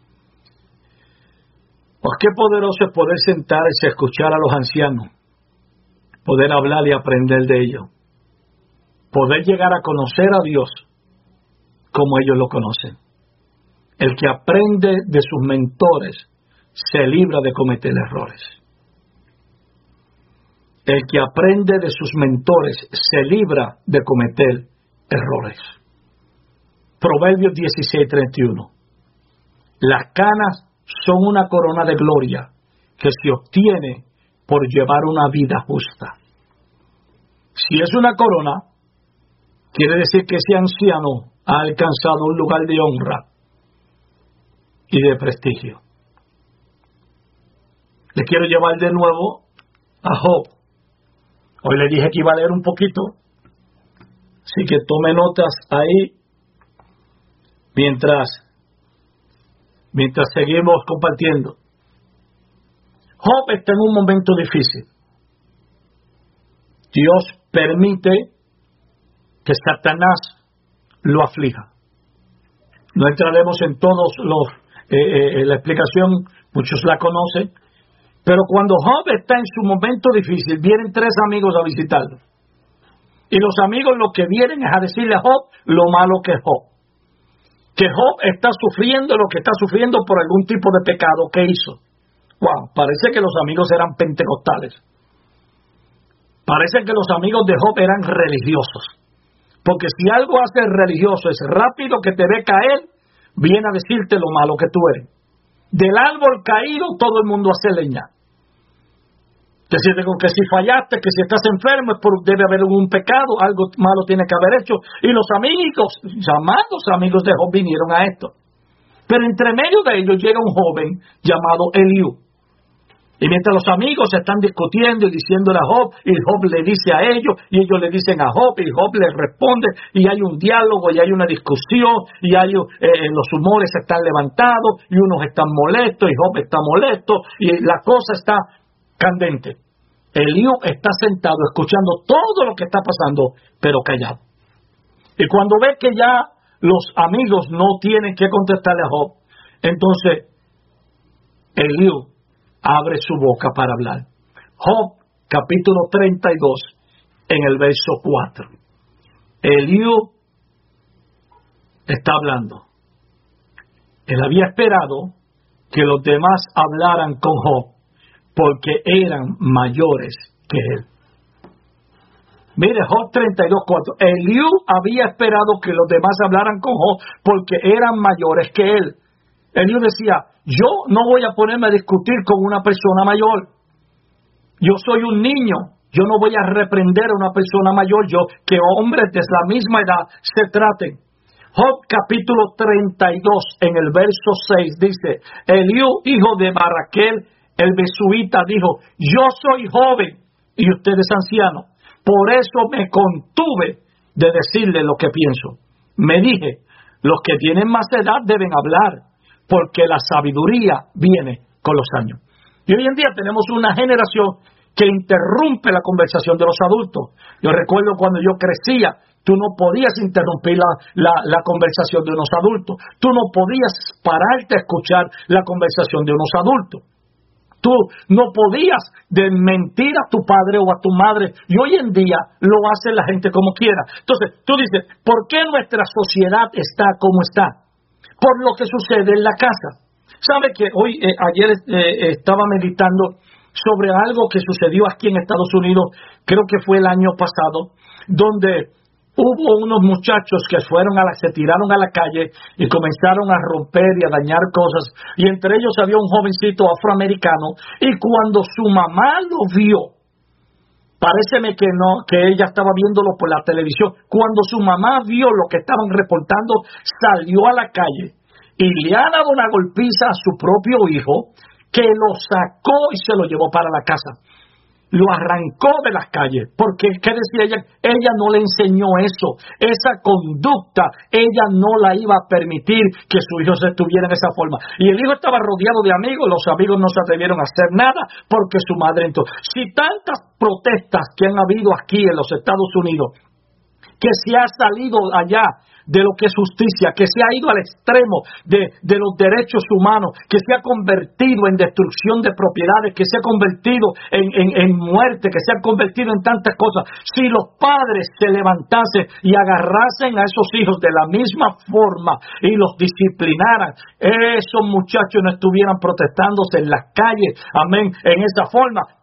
Pues qué poderoso es poder sentarse a escuchar a los ancianos, poder hablar y aprender de ellos, poder llegar a conocer a Dios como ellos lo conocen. El que aprende de sus mentores se libra de cometer errores. el que aprende de sus mentores se libra de cometer errores. Proverbios 16:31. Las canas son una corona de gloria que se obtiene por llevar una vida justa. Si es una corona, quiere decir que ese anciano ha alcanzado un lugar de honra y de prestigio. Le quiero llevar de nuevo a Job. Hoy le dije que iba a leer un poquito, así que tome notas ahí mientras seguimos compartiendo. Job está en un momento difícil. Dios permite que Satanás lo aflija. No entraremos en todos la explicación, muchos la conocen, pero cuando Job está en su momento difícil, vienen 3 amigos a visitarlo. Y los amigos lo que vienen es a decirle a Job lo malo que es Job. Que Job está sufriendo lo que está sufriendo por algún tipo de pecado que hizo. Wow, parece que los amigos eran pentecostales. Parece que los amigos de Job eran religiosos. Porque si algo hace religioso es rápido que te ve caer, viene a decirte lo malo que tú eres. Del árbol caído todo el mundo hace leña. Decirte que si fallaste, que si estás enfermo, debe haber un pecado, algo malo tiene que haber hecho. Y los amigos, llamados amigos de Job, vinieron a esto. Pero entre medio de ellos llega un joven llamado Eliú. Y mientras los amigos están discutiendo y diciéndole a Job, y Job le dice a ellos, y ellos le dicen a Job, y Job les responde, y hay un diálogo, y hay una discusión, y hay los humores están levantados, y unos están molestos, y Job está molesto, y la cosa está candente. Eliú está sentado escuchando todo lo que está pasando, pero callado. Y cuando ve que ya los amigos no tienen que contestarle a Job, entonces Eliú abre su boca para hablar. Job, capítulo 32, en el verso 4. Eliú está hablando. Él había esperado que los demás hablaran con Job, porque eran mayores que él. Mire, Job 32:4. Eliú había esperado que los demás hablaran con Job, porque eran mayores que él. Eliú decía, yo no voy a ponerme a discutir con una persona mayor. Yo soy un niño. Yo no voy a reprender a una persona mayor. Que hombres de la misma edad se traten. Job capítulo 32 en el verso 6 dice, Eliú, hijo de Baraquel, el besuita, dijo, yo soy joven y ustedes ancianos. Por eso me contuve de decirle lo que pienso. Me dije, los que tienen más edad deben hablar, porque la sabiduría viene con los años. Y hoy en día tenemos una generación que interrumpe la conversación de los adultos. Yo recuerdo cuando yo crecía, tú no podías interrumpir la conversación de unos adultos. Tú no podías pararte a escuchar la conversación de unos adultos. Tú no podías desmentir a tu padre o a tu madre. Y hoy en día lo hace la gente como quiera. Entonces, tú dices, ¿por qué nuestra sociedad está como está? Por lo que sucede en la casa. ¿Sabe que ayer estaba meditando sobre algo que sucedió aquí en Estados Unidos? Creo que fue el año pasado, donde hubo unos muchachos que se tiraron a la calle y comenzaron a romper y a dañar cosas. Y entre ellos había un jovencito afroamericano. Y cuando su mamá lo vio, paréceme que ella estaba viéndolo por la televisión. Cuando su mamá vio lo que estaban reportando, salió a la calle y le ha dado una golpiza a su propio hijo, que lo sacó y se lo llevó para la casa. Lo arrancó de las calles, porque, ¿qué decía ella? Ella no le enseñó eso, esa conducta, ella no la iba a permitir que su hijo se estuviera en esa forma. Y el hijo estaba rodeado de amigos, los amigos no se atrevieron a hacer nada, porque su madre entró. Si tantas protestas que han habido aquí en los Estados Unidos, que se ha salido allá de lo que es justicia, que se ha ido al extremo de los derechos humanos, que se ha convertido en destrucción de propiedades, que se ha convertido en muerte, que se ha convertido en tantas cosas. Si los padres se levantasen y agarrasen a esos hijos de la misma forma y los disciplinaran, esos muchachos no estuvieran protestándose en las calles, amén, en esa forma.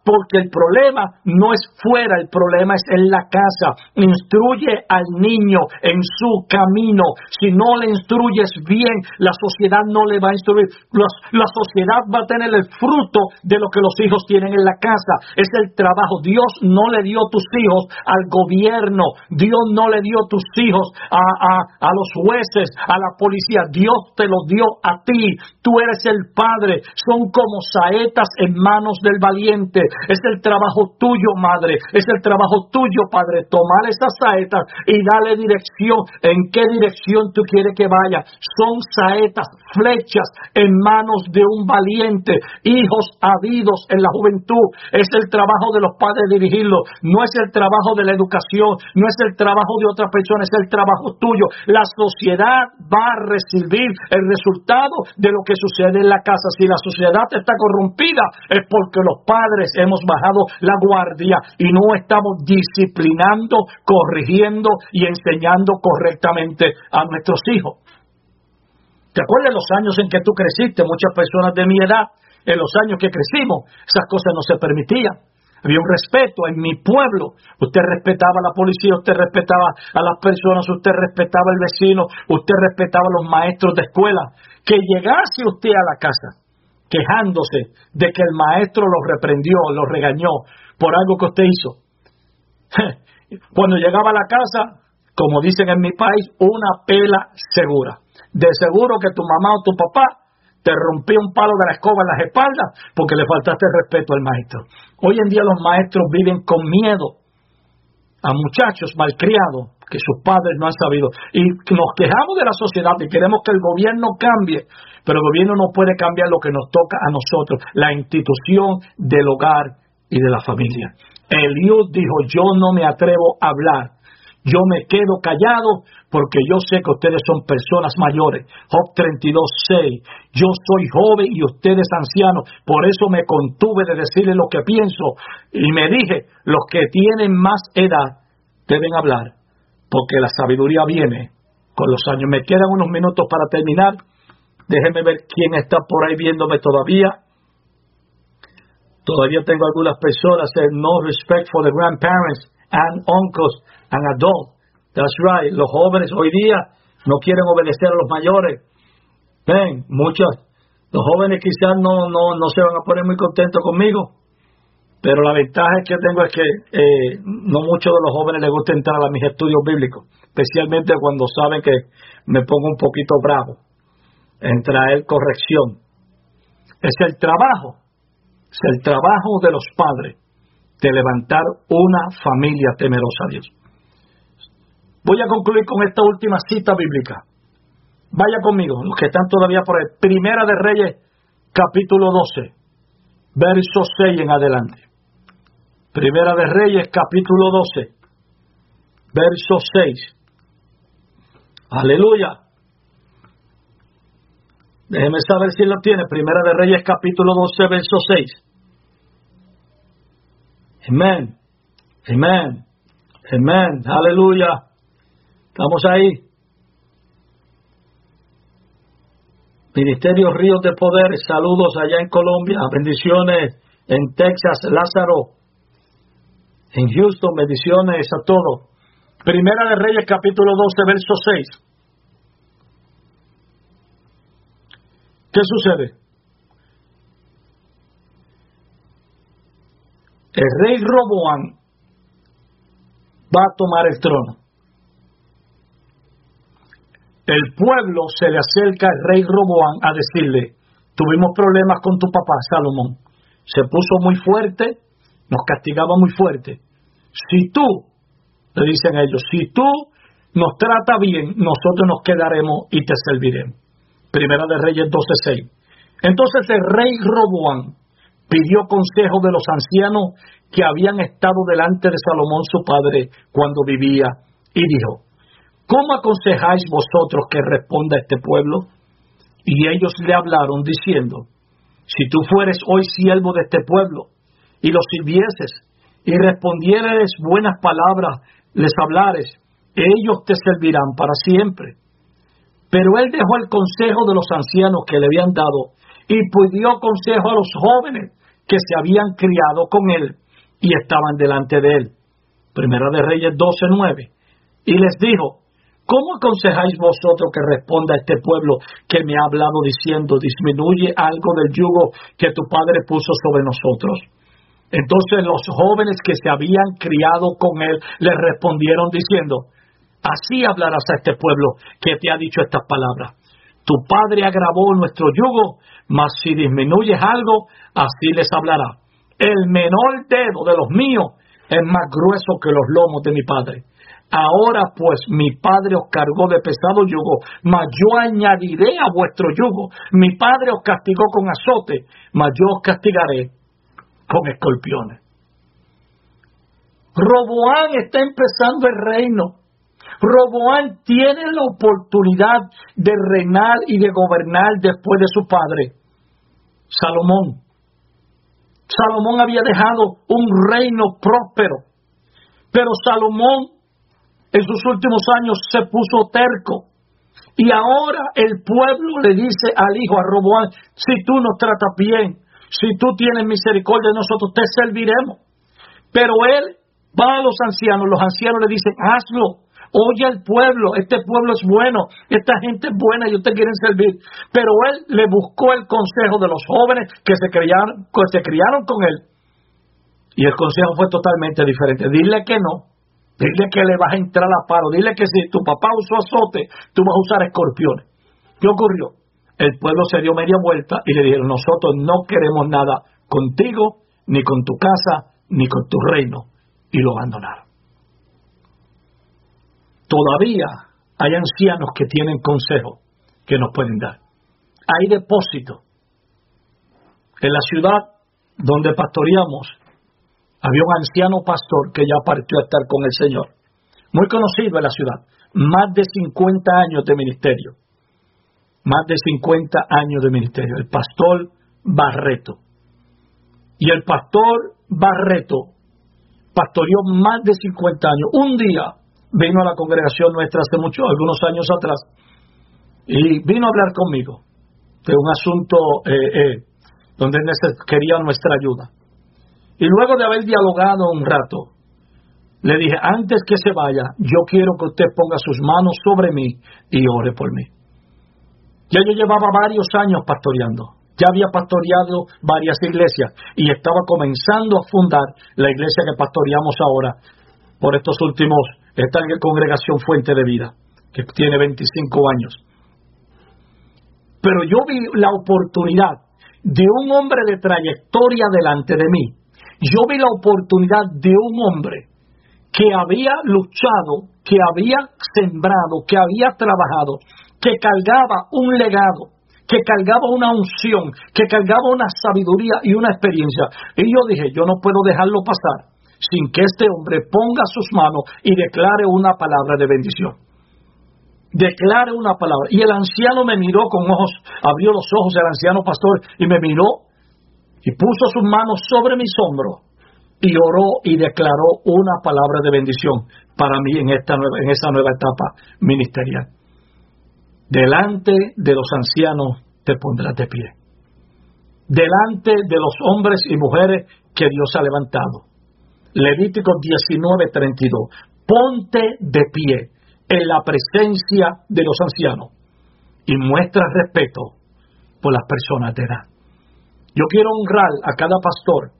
porque el problema no es fuera, el problema es en la casa. Instruye al niño en su camino. Si no le instruyes bien, la sociedad no le va a instruir. La sociedad va a tener el fruto de lo que los hijos tienen en la casa. Es el trabajo. Dios no le dio tus hijos al gobierno. Dios no le dio tus hijos a los jueces, a la policía. Dios te los dio a ti. Tú eres el padre. Son como saetas en manos del valiente. Es el trabajo tuyo, madre. Es el trabajo tuyo, padre. Tomar esas saetas y darle dirección. ¿En qué dirección tú quieres que vaya? Son saetas, flechas en manos de un valiente. Hijos habidos en la juventud. Es el trabajo de los padres dirigirlos. No es el trabajo de la educación. No es el trabajo de otra persona. Es el trabajo tuyo. La sociedad va a recibir el resultado de lo que sucede en la casa. Si la sociedad está corrompida, es porque los padres hemos bajado la guardia y no estamos disciplinando, corrigiendo y enseñando correctamente a nuestros hijos. ¿Te acuerdas los años en que tú creciste? Muchas personas de mi edad, en los años que crecimos, esas cosas no se permitían. Había un respeto en mi pueblo. Usted respetaba a la policía, usted respetaba a las personas, usted respetaba al vecino, usted respetaba a los maestros de escuela. Que llegase usted a la casa quejándose de que el maestro lo reprendió, lo regañó por algo que usted hizo. Cuando llegaba a la casa, como dicen en mi país, una pela segura. De seguro que tu mamá o tu papá te rompió un palo de la escoba en las espaldas porque le faltaste respeto al maestro. Hoy en día los maestros viven con miedo a muchachos malcriados que sus padres no han sabido. Y nos quejamos de la sociedad y queremos que el gobierno cambie, pero el gobierno no puede cambiar lo que nos toca a nosotros, la institución del hogar y de la familia. Eliud dijo, yo no me atrevo a hablar. Yo me quedo callado porque yo sé que ustedes son personas mayores. Job 32:6. Yo soy joven y ustedes ancianos. Por eso me contuve de decirles lo que pienso. Y me dije, los que tienen más edad deben hablar, porque la sabiduría viene con los años. Me quedan unos minutos para terminar. Déjenme ver quién está por ahí viéndome todavía. Todavía tengo algunas personas en no respect for the grandparents and uncles and adults. That's right. Los jóvenes hoy día no quieren obedecer a los mayores. Ven, los jóvenes quizás no se van a poner muy contentos conmigo, pero la ventaja que tengo es que no muchos de los jóvenes les gusta entrar a mis estudios bíblicos, especialmente cuando saben que me pongo un poquito bravo en traer corrección. Es el trabajo de los padres de levantar una familia temerosa a Dios. Voy a concluir con esta última cita bíblica. Vaya conmigo, los que están todavía por ahí. Primera de Reyes, capítulo 12, verso 6 en adelante. Primera de Reyes, capítulo 12, verso 6. Aleluya. Déjeme saber si lo tiene. Primera de Reyes, capítulo 12, verso 6. Amén. Amén. Amén. Aleluya. Estamos ahí. Ministerio Ríos de Poder. Saludos allá en Colombia. Bendiciones en Texas. Lázaro. En Houston. Bendiciones a todos. Primera de Reyes, capítulo 12, verso 6. ¿Qué sucede? El rey Roboam va a tomar el trono. El pueblo se le acerca al rey Roboam a decirle, tuvimos problemas con tu papá Salomón, se puso muy fuerte, nos castigaba muy fuerte. Si tú, le dicen ellos, si tú nos trata bien, nosotros nos quedaremos y te serviremos. Primera de Reyes 12:6. Entonces el rey Roboam pidió consejo de los ancianos que habían estado delante de Salomón su padre cuando vivía, y dijo, ¿cómo aconsejáis vosotros que responda a este pueblo? Y ellos le hablaron diciendo, si tú fueres hoy siervo de este pueblo, y los sirvieses, y respondieres buenas palabras, les hablares, ellos te servirán para siempre. Pero él dejó el consejo de los ancianos que le habían dado, y pidió consejo a los jóvenes que se habían criado con él y estaban delante de él. Primera de Reyes 12:9. Y les dijo: ¿cómo aconsejáis vosotros que responda a este pueblo que me ha hablado diciendo: disminuye algo del yugo que tu padre puso sobre nosotros? Entonces los jóvenes que se habían criado con él le respondieron diciendo: así hablarás a este pueblo que te ha dicho estas palabras: tu padre agravó nuestro yugo, mas si disminuyes algo, así les hablará. El menor dedo de los míos es más grueso que los lomos de mi padre. Ahora pues mi padre os cargó de pesado yugo, mas yo añadiré a vuestro yugo. Mi padre os castigó con azote, mas yo os castigaré con escorpiones. Roboam está empezando el reino. Roboam tiene la oportunidad de reinar y de gobernar después de su padre, Salomón. Salomón había dejado un reino próspero, pero Salomón en sus últimos años se puso terco. Y ahora el pueblo le dice al hijo, a Roboam: si tú nos tratas bien, si tú tienes misericordia de nosotros, te serviremos. Pero él va a los ancianos le dicen: hazlo. Oye al pueblo, este pueblo es bueno, esta gente es buena, ellos te quieren servir. Pero él le buscó el consejo de los jóvenes que se criaron con él. Y el consejo fue totalmente diferente. Dile que no, dile que le vas a entrar a paro, dile que si tu papá usó azote, tú vas a usar escorpiones. ¿Qué ocurrió? El pueblo se dio media vuelta y le dijeron: nosotros no queremos nada contigo, ni con tu casa, ni con tu reino. Y lo abandonaron. Todavía hay ancianos que tienen consejo que nos pueden dar. Hay depósito. En la ciudad donde pastoreamos había un anciano pastor que ya partió a estar con el Señor. Muy conocido en la ciudad. Más de 50 años de ministerio. Más de 50 años de ministerio. El pastor Barreto. Y el pastor Barreto pastoreó más de 50 años. Un día vino a la congregación nuestra hace algunos años atrás, y vino a hablar conmigo de un asunto donde quería nuestra ayuda. Y luego de haber dialogado un rato, le dije: antes que se vaya, yo quiero que usted ponga sus manos sobre mí y ore por mí. Ya yo llevaba varios años pastoreando. Ya había pastoreado varias iglesias y estaba comenzando a fundar la iglesia que pastoreamos ahora por esta congregación Fuente de Vida, que tiene 25 años. Pero yo vi la oportunidad de un hombre de trayectoria delante de mí. Yo vi la oportunidad de un hombre que había luchado, que había sembrado, que había trabajado, que cargaba un legado, que cargaba una unción, que cargaba una sabiduría y una experiencia. Y yo dije: yo no puedo dejarlo pasar sin que este hombre ponga sus manos y declare una palabra de bendición. Declare una palabra. Y el anciano me miró con ojos, abrió los ojos el anciano pastor y me miró y puso sus manos sobre mis hombros y oró y declaró una palabra de bendición para mí en esa nueva etapa ministerial. Delante de los ancianos te pondrás de pie. Delante de los hombres y mujeres que Dios ha levantado. Levítico 19:32. Ponte de pie en la presencia de los ancianos y muestra respeto por las personas de edad. Yo quiero honrar a cada pastor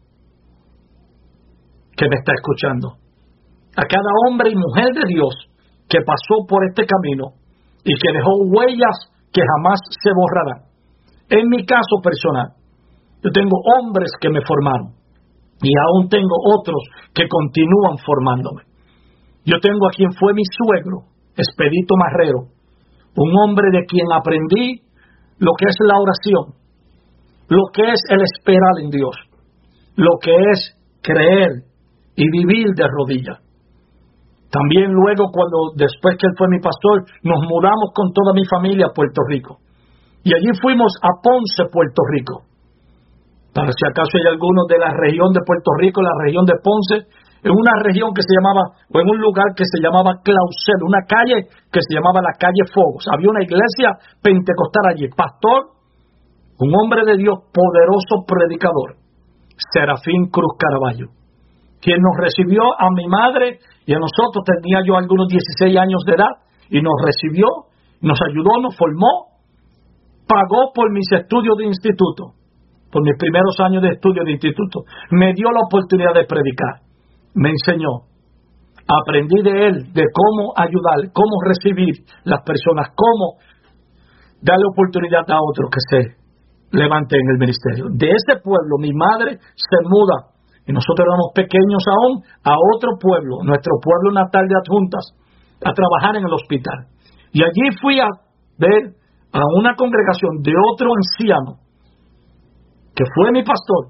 que me está escuchando, a cada hombre y mujer de Dios que pasó por este camino y que dejó huellas que jamás se borrarán. En mi caso personal, yo tengo hombres que me formaron y aún tengo otros que continúan formándome. Yo tengo a quien fue mi suegro, Expedito Marrero, un hombre de quien aprendí lo que es la oración, lo que es el esperar en Dios, lo que es creer y vivir de rodillas. También luego, después que él fue mi pastor, nos mudamos con toda mi familia a Puerto Rico. Y allí fuimos a Ponce, Puerto Rico. Para si acaso hay algunos de la región de Puerto Rico, la región de Ponce, en una región que se llamaba, o en un lugar que se llamaba Clausel, una calle que se llamaba la calle Fogos. Había una iglesia pentecostal allí. Pastor, un hombre de Dios, poderoso predicador. Serafín Cruz Caraballo, quien nos recibió a mi madre y a nosotros. Tenía yo algunos 16 años de edad, y nos recibió, nos ayudó, nos formó, pagó por mis estudios de instituto, por mis primeros años de estudio de instituto, me dio la oportunidad de predicar, me enseñó, aprendí de él, de cómo ayudar, cómo recibir las personas, cómo darle oportunidad a otros que se levanten en el ministerio. De ese pueblo mi madre se muda, y nosotros éramos pequeños aún, a otro pueblo, nuestro pueblo natal de Adjuntas, a trabajar en el hospital. Y allí fui a ver a una congregación de otro anciano, que fue mi pastor,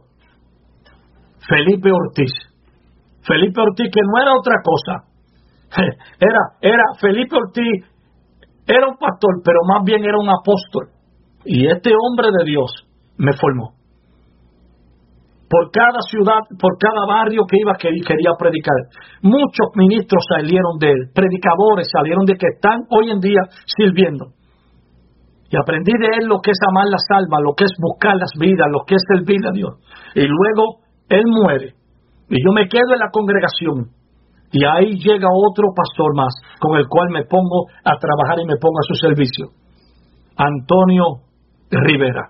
Felipe Ortiz. Felipe Ortiz, que no era otra cosa. Era Felipe Ortiz, era un pastor, pero más bien era un apóstol. Y este hombre de Dios me formó. Por cada ciudad, por cada barrio que iba, que quería predicar. Muchos ministros salieron de él, predicadores salieron de que están hoy en día sirviendo. Y aprendí de él lo que es amar las almas, lo que es buscar las vidas, lo que es servir a Dios. Y luego él muere. Y yo me quedo en la congregación. Y ahí llega otro pastor más, con el cual me pongo a trabajar y me pongo a su servicio. Antonio Rivera.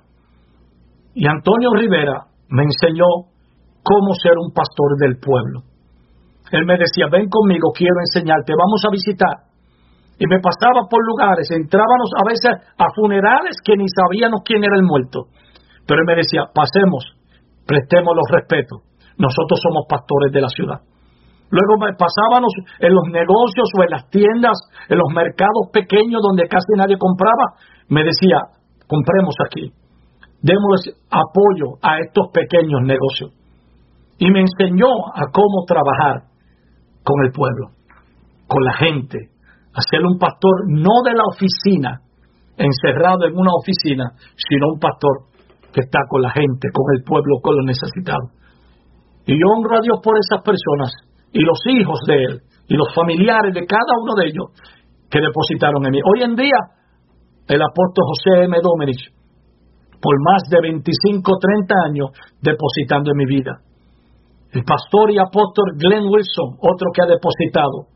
Y Antonio Rivera me enseñó cómo ser un pastor del pueblo. Él me decía, ven conmigo, quiero enseñarte, vamos a visitar. Y me pasaba por lugares, entrábamos a veces a funerales que ni sabíamos quién era el muerto. Pero él me decía, pasemos, prestemos los respetos, nosotros somos pastores de la ciudad. Luego pasábamos en los negocios o en las tiendas, en los mercados pequeños donde casi nadie compraba. Me decía, compremos aquí, démosles apoyo a estos pequeños negocios. Y me enseñó a cómo trabajar con el pueblo, con la gente, a ser un pastor no de la oficina, encerrado en una oficina, sino un pastor que está con la gente, con el pueblo, con los necesitados. Y yo honro a Dios por esas personas, y los hijos de él, y los familiares de cada uno de ellos, que depositaron en mí. Hoy en día, el apóstol José M. Domenech, por más de 25, 30 años, depositando en mi vida. El pastor y apóstol Glenn Wilson, otro que ha depositado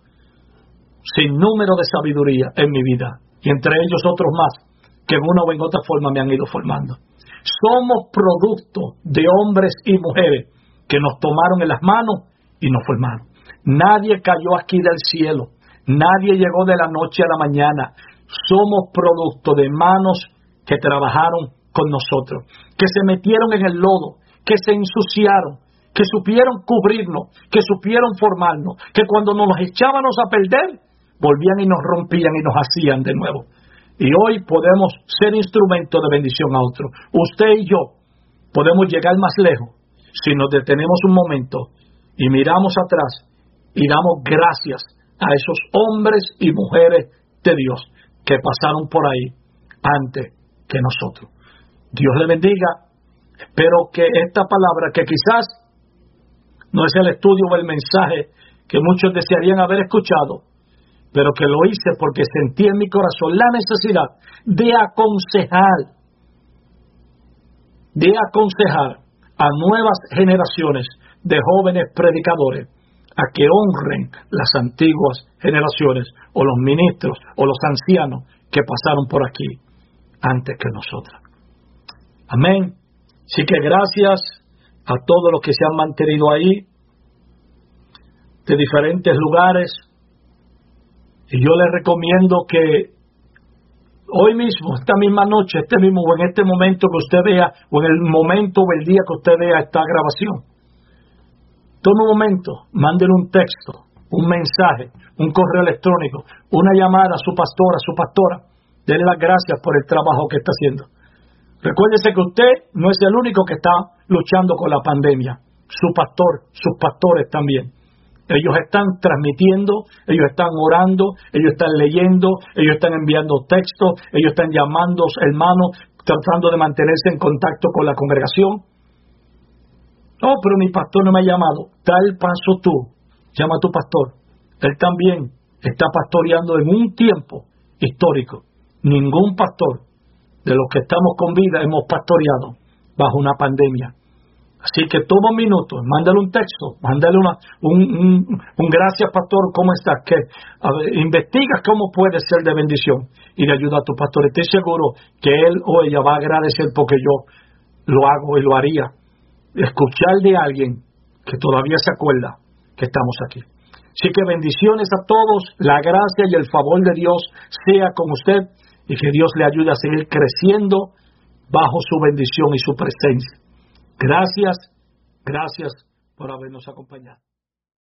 sin número de sabiduría en mi vida, y entre ellos otros más, que en una o en otra forma me han ido formando. Somos producto de hombres y mujeres que nos tomaron en las manos y nos formaron. Nadie cayó aquí del cielo, nadie llegó de la noche a la mañana. Somos producto de manos que trabajaron con nosotros, que se metieron en el lodo, que se ensuciaron, que supieron cubrirnos, que supieron formarnos, que cuando nos echábamos a perder, volvían y nos rompían y nos hacían de nuevo. Y hoy podemos ser instrumento de bendición a otros. Usted y yo podemos llegar más lejos si nos detenemos un momento y miramos atrás y damos gracias a esos hombres y mujeres de Dios que pasaron por ahí antes que nosotros. Dios le bendiga. Espero que esta palabra, que quizás no es el estudio o el mensaje que muchos desearían haber escuchado, pero que lo hice porque sentí en mi corazón la necesidad de aconsejar a nuevas generaciones de jóvenes predicadores a que honren las antiguas generaciones o los ministros o los ancianos que pasaron por aquí antes que nosotros. Amén. Así que gracias a todos los que se han mantenido ahí de diferentes lugares. Y yo les recomiendo que hoy mismo, esta misma noche, o en este momento que usted vea, o en el momento o el día que usted vea esta grabación, tome un momento, mándele un texto, un mensaje, un correo electrónico, una llamada a su pastora, dele las gracias por el trabajo que está haciendo. Recuérdese que usted no es el único que está luchando con la pandemia, su pastor, sus pastores también. Ellos están transmitiendo, ellos están orando, ellos están leyendo, ellos están enviando textos, ellos están llamando hermanos, tratando de mantenerse en contacto con la congregación. Oh, pero mi pastor no me ha llamado. Da el paso tú, llama a tu pastor. Él también está pastoreando en un tiempo histórico. Ningún pastor de los que estamos con vida hemos pastoreado bajo una pandemia. Así que toma un minuto, mándale un texto, mándale un gracias pastor, ¿cómo estás? Investiga cómo puede ser de bendición y le ayuda a tu pastor. Estoy seguro que él o ella va a agradecer porque yo lo hago y lo haría. Escuchar de alguien que todavía se acuerda que estamos aquí. Así que bendiciones a todos, la gracia y el favor de Dios sea con usted y que Dios le ayude a seguir creciendo bajo su bendición y su presencia. Gracias por habernos acompañado.